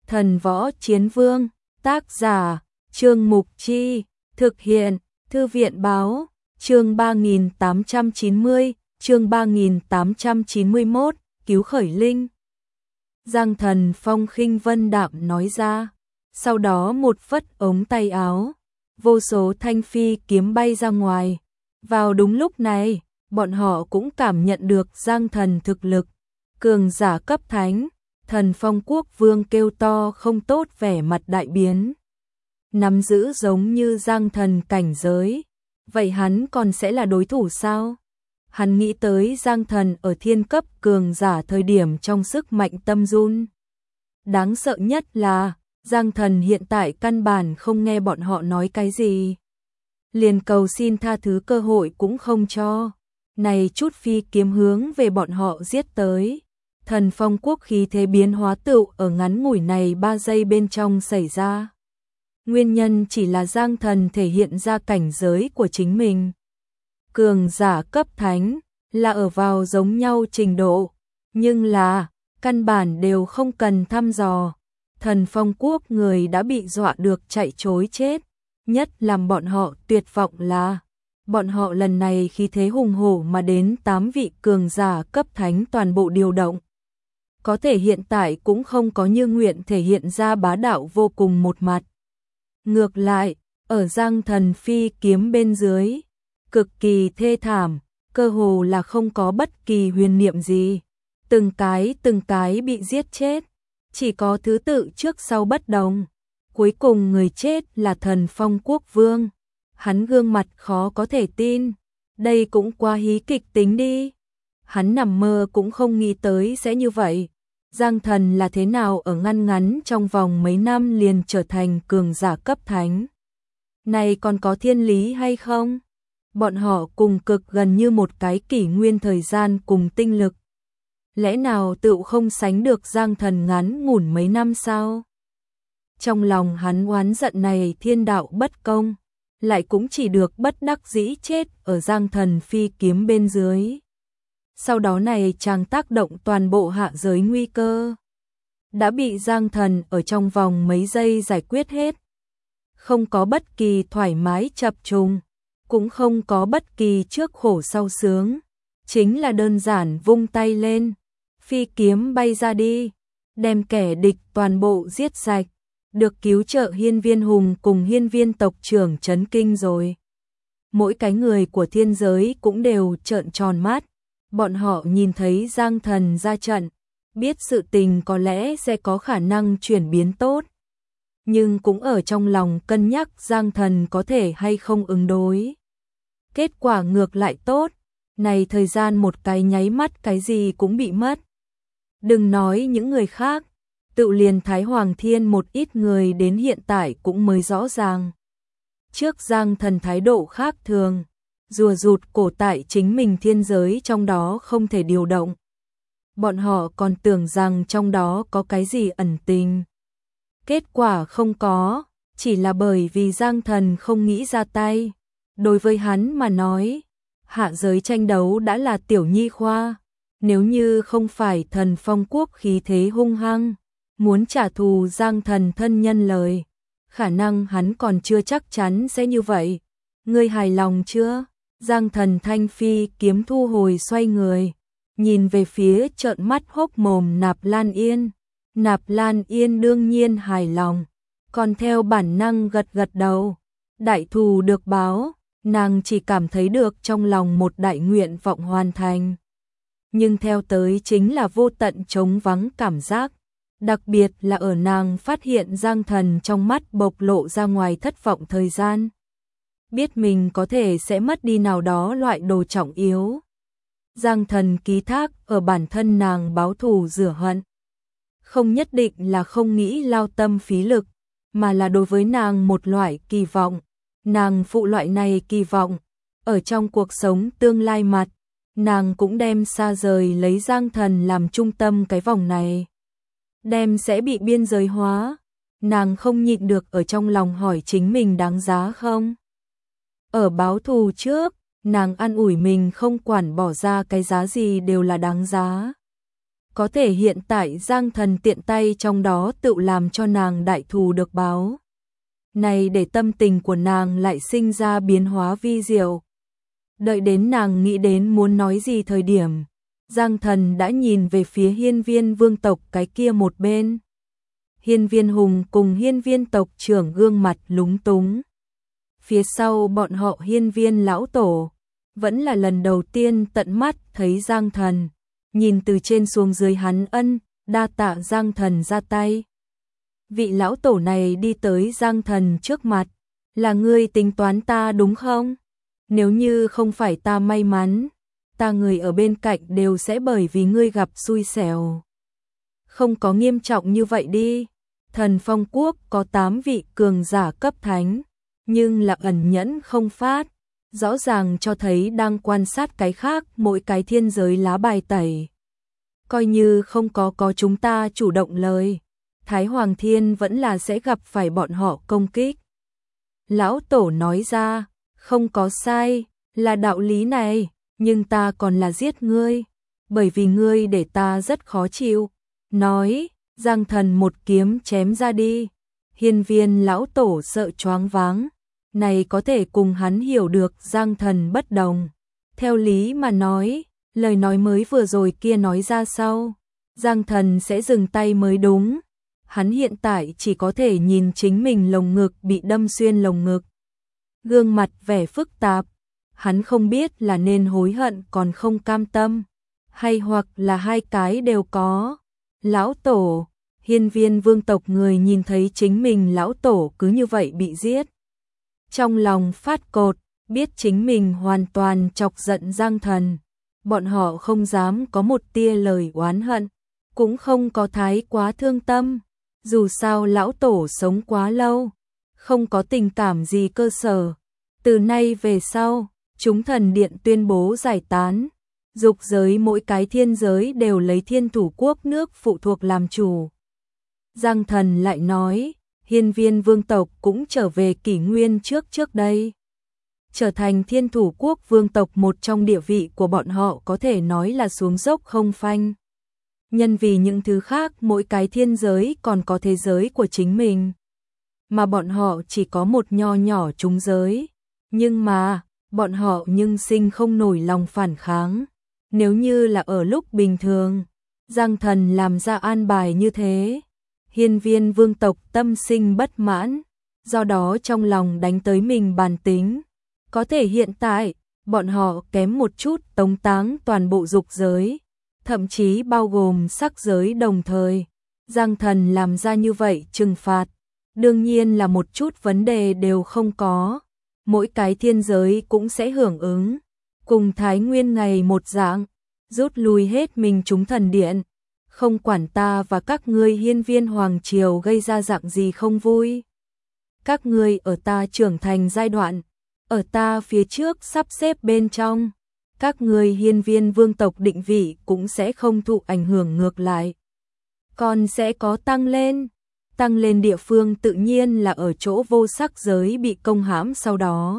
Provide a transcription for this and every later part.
Thần Võ Chiến Vương, tác giả, Trương Mục Chi, thực hiện, Thư viện Báo, chương 3890, chương 3891, cứu khởi linh. Giang Thần Phong khinh vân đạm nói ra, sau đó một phất ống tay áo, vô số thanh phi kiếm bay ra ngoài. Vào đúng lúc này, bọn họ cũng cảm nhận được Giang Thần thực lực, cường giả cấp thánh. Thần Phong Quốc Vương kêu to không tốt, vẻ mặt đại biến. Nắm giữ giống như Giang Thần cảnh giới, vậy hắn còn sẽ là đối thủ sao? Hắn nghĩ tới Giang Thần ở thiên cấp cường giả thời điểm trong sức mạnh tâm run. Đáng sợ nhất là Giang Thần hiện tại căn bản không nghe bọn họ nói cái gì, liền cầu xin tha thứ cơ hội cũng không cho. Này chút phi kiếm hướng về bọn họ giết tới. Thần Phong Quốc khí thế biến hóa tựu ở ngắn ngủi này 3 giây bên trong xảy ra. Nguyên nhân chỉ là Giang Thần thể hiện ra cảnh giới của chính mình. Cường giả cấp thánh là ở vào giống nhau trình độ, nhưng là căn bản đều không cần thăm dò. Thần Phong Quốc người đã bị dọa được chạy trối chết. Nhất làm bọn họ tuyệt vọng là bọn họ lần này khí thế hùng hổ mà đến 8 vị cường giả cấp thánh toàn bộ điều động. Có thể hiện tại cũng không có như nguyện thể hiện ra bá đạo vô cùng một mặt. Ngược lại, ở Giang Thần phi kiếm bên dưới, cực kỳ thê thảm, cơ hồ là không có bất kỳ huyền niệm gì. Từng cái bị giết chết, chỉ có thứ tự trước sau bất đồng. Cuối cùng người chết là Thần Phong Quốc Vương. Hắn gương mặt khó có thể tin, đây cũng quá hí kịch tính đi. Hắn nằm mơ cũng không nghĩ tới sẽ như vậy. Giang Thần là thế nào ở ngắn trong vòng mấy năm liền trở thành cường giả cấp thánh? Này còn có thiên lý hay không? Bọn họ cùng cực gần như một cái kỷ nguyên thời gian cùng tinh lực. Lẽ nào tựu không sánh được Giang Thần ngắn ngủn mấy năm sao? Trong lòng hắn oán giận này thiên đạo bất công, lại cũng chỉ được bất đắc dĩ chết ở Giang Thần phi kiếm bên dưới. Sau đó này chàng tác động toàn bộ hạ giới nguy cơ, đã bị Giang Thần ở trong vòng mấy giây giải quyết hết. Không có bất kỳ thoải mái chập trùng, cũng không có bất kỳ trước khổ sau sướng, chính là đơn giản vung tay lên, phi kiếm bay ra đi, đem kẻ địch toàn bộ giết sạch. Được cứu trợ Hiên Viên Hùng cùng Hiên Viên tộc trưởng chấn kinh rồi. Mỗi cái người của thiên giới cũng đều trợn tròn mắt. Bọn họ nhìn thấy Giang Thần ra trận, biết sự tình có lẽ sẽ có khả năng chuyển biến tốt. Nhưng cũng ở trong lòng cân nhắc Giang Thần có thể hay không ứng đối. Kết quả ngược lại tốt, này thời gian một cái nháy mắt cái gì cũng bị mất. Đừng nói những người khác, tự liền Thái Hoàng Thiên một ít người đến hiện tại cũng mới rõ ràng. Trước Giang Thần thái độ khác thường, rùa rụt cổ tại chính mình thiên giới trong đó không thể điều động. Bọn họ còn tưởng rằng trong đó có cái gì ẩn tình. Kết quả không có, chỉ là bởi vì Giang Thần không nghĩ ra tay. Đối với hắn mà nói, hạ giới tranh đấu đã là tiểu nhi khoa. Nếu như không phải Thần Phong Quốc khí thế hung hăng, muốn trả thù Giang Thần thân nhân lời, khả năng hắn còn chưa chắc chắn sẽ như vậy. Ngươi hài lòng chưa? Giang Thần thanh phi kiếm thu hồi xoay người, nhìn về phía trợn mắt hốc mồm Nạp Lan Yên. Nạp Lan Yên đương nhiên hài lòng, còn theo bản năng gật gật đầu. Đại thù được báo, nàng chỉ cảm thấy được trong lòng một đại nguyện vọng hoàn thành. Nhưng theo tới chính là vô tận trống vắng cảm giác. Đặc biệt là ở nàng phát hiện Giang Thần trong mắt bộc lộ ra ngoài thất vọng thời gian. Biết mình có thể sẽ mất đi nào đó loại đồ trọng yếu. Giang Thần ký thác ở bản thân nàng báo thù rửa hận. Không nhất định là không nghĩ lao tâm phí lực, mà là đối với nàng một loại kỳ vọng. Nàng phụ loại này kỳ vọng, ở trong cuộc sống tương lai mặt, nàng cũng đem xa rời lấy Giang Thần làm trung tâm cái vòng này. Đem sẽ bị biên giới hóa, nàng không nhịn được ở trong lòng hỏi chính mình đáng giá không? Ở báo thù trước, nàng an ủi mình không quản bỏ ra cái giá gì đều là đáng giá. có thể hiện tại Giang Thần tiện tay trong đó tự làm cho nàng đại thù được báo. Này để tâm tình của nàng lại sinh ra biến hóa vi diệu. Đợi đến nàng nghĩ đến muốn nói gì thời điểm, Giang Thần đã nhìn về phía hiên viên vương tộc cái kia một bên. Hiên viên hùng cùng hiên viên tộc trưởng gương mặt lúng túng. Phía sau bọn họ hiên viên lão tổ, vẫn là lần đầu tiên tận mắt thấy Giang Thần. Nhìn từ trên xuống dưới hắn ân, đa tạ Giang Thần ra tay. Vị lão tổ này đi tới Giang Thần trước mặt, là ngươi tính toán ta đúng không? Nếu như không phải ta may mắn, ta người ở bên cạnh đều sẽ bởi vì ngươi gặp xui xẻo. Không có nghiêm trọng như vậy đi. Thần Phong Quốc có 8 vị cường giả cấp thánh, nhưng là ẩn nhẫn không phát, rõ ràng cho thấy đang quan sát cái khác mỗi cái thiên giới lá bài tẩy. Coi như không có chúng ta chủ động lời, Thái Hoàng Thiên vẫn là sẽ gặp phải bọn họ công kích. Lão Tổ nói ra, không có sai, là đạo lý này, nhưng ta còn là giết ngươi, bởi vì ngươi để ta rất khó chịu. Nói, Giang Thần một kiếm chém ra đi. Hiên viên lão tổ sợ choáng váng, này có thể cùng hắn hiểu được Giang Thần bất đồng. Theo lý mà nói, lời nói mới vừa rồi kia nói ra sau, Giang Thần sẽ dừng tay mới đúng. Hắn hiện tại chỉ có thể nhìn chính mình lồng ngực bị đâm xuyên lồng ngực. Gương mặt vẻ phức tạp, hắn không biết là nên hối hận còn không cam tâm, hay hoặc là hai cái đều có. Lão tổ, hiên viên vương tộc người nhìn thấy chính mình lão tổ cứ như vậy bị giết. Trong lòng phát cột, biết chính mình hoàn toàn chọc giận Giang Thần. Bọn họ không dám có một tia lời oán hận, cũng không có thái quá thương tâm. Dù sao lão tổ sống quá lâu, không có tình cảm gì cơ sở. Từ nay về sau, chúng thần điện tuyên bố giải tán. Dục giới mỗi cái thiên giới đều lấy Thiên Thủ Quốc nước phụ thuộc làm chủ. Giang Thần lại nói, hiên viên vương tộc cũng trở về kỷ nguyên trước đây. Trở thành Thiên Thủ Quốc vương tộc, một trong địa vị của bọn họ có thể nói là xuống dốc không phanh. Nhân vì những thứ khác mỗi cái thiên giới còn có thế giới của chính mình. Mà bọn họ chỉ có một nho nhỏ trúng giới. Nhưng mà, bọn họ nhưng sinh không nổi lòng phản kháng. Nếu như là ở lúc bình thường, Giang Thần làm ra an bài như thế, hiên viên vương tộc tâm sinh bất mãn, do đó trong lòng đánh tới mình bàn tính. Có thể hiện tại, bọn họ kém một chút tống táng toàn bộ dục giới, thậm chí bao gồm sắc giới đồng thời. Giang Thần làm ra như vậy trừng phạt, đương nhiên là một chút vấn đề đều không có. Mỗi cái thiên giới cũng sẽ hưởng ứng, cùng Thái Nguyên ngày một dạng, rút lui hết mình chúng thần điện. Không quản ta và các ngươi hiên viên hoàng triều gây ra dạng gì không vui. Các ngươi ở ta trưởng thành giai đoạn, ở ta phía trước sắp xếp bên trong, các ngươi hiên viên vương tộc định vị cũng sẽ không thụ ảnh hưởng, ngược lại còn sẽ có tăng lên. Tăng lên địa phương tự nhiên là ở chỗ vô sắc giới bị công hãm sau đó.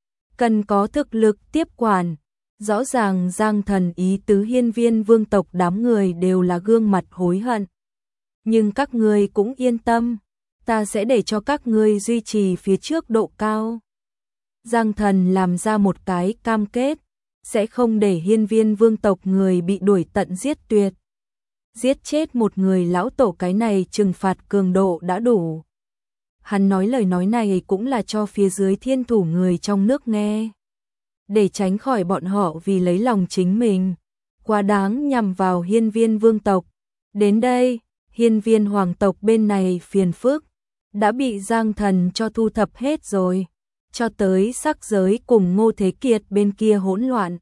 Cần có thực lực tiếp quản. Rõ ràng Giang Thần ý tứ hiên viên vương tộc đám người đều là gương mặt hối hận. Nhưng các ngươi cũng yên tâm, ta sẽ để cho các ngươi duy trì phía trước độ cao. Giang Thần làm ra một cái cam kết, sẽ không để hiên viên vương tộc người bị đuổi tận giết tuyệt. Giết chết một người lão tổ, cái này trừng phạt cường độ đã đủ. Hắn nói lời nói này cũng là cho phía dưới thiên thủ người trong nước nghe, để tránh khỏi bọn họ vì lấy lòng chính mình quá đáng nhằm vào hiên viên vương tộc. Đến đây, hiên viên hoàng tộc bên này phiền phức đã bị Giang Thần cho thu thập hết rồi, cho tới sắc giới cùng Ngô Thế Kiệt bên kia hỗn loạn,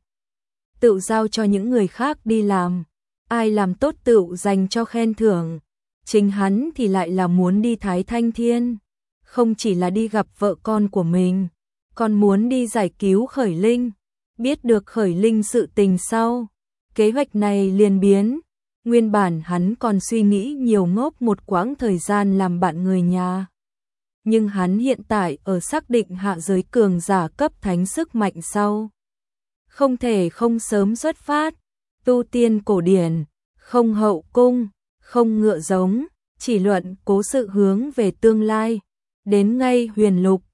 tự giao cho những người khác đi làm. Ai làm tốt tự dành cho khen thưởng, chính hắn thì lại là muốn đi Thái Thanh Thiên, không chỉ là đi gặp vợ con của mình, còn muốn đi giải cứu Khởi Linh. Biết được Khởi Linh sự tình sau, kế hoạch này liền biến. Nguyên bản hắn còn suy nghĩ nhiều ngốc một quãng thời gian làm bạn người nhà, nhưng hắn hiện tại ở xác định hạ giới cường giả cấp thánh sức mạnh sau, không thể không sớm xuất phát. Tu tiên cổ điển, không hậu cung, không ngựa giống, chỉ luận cố sự hướng về tương lai. Đến ngay huyền lục,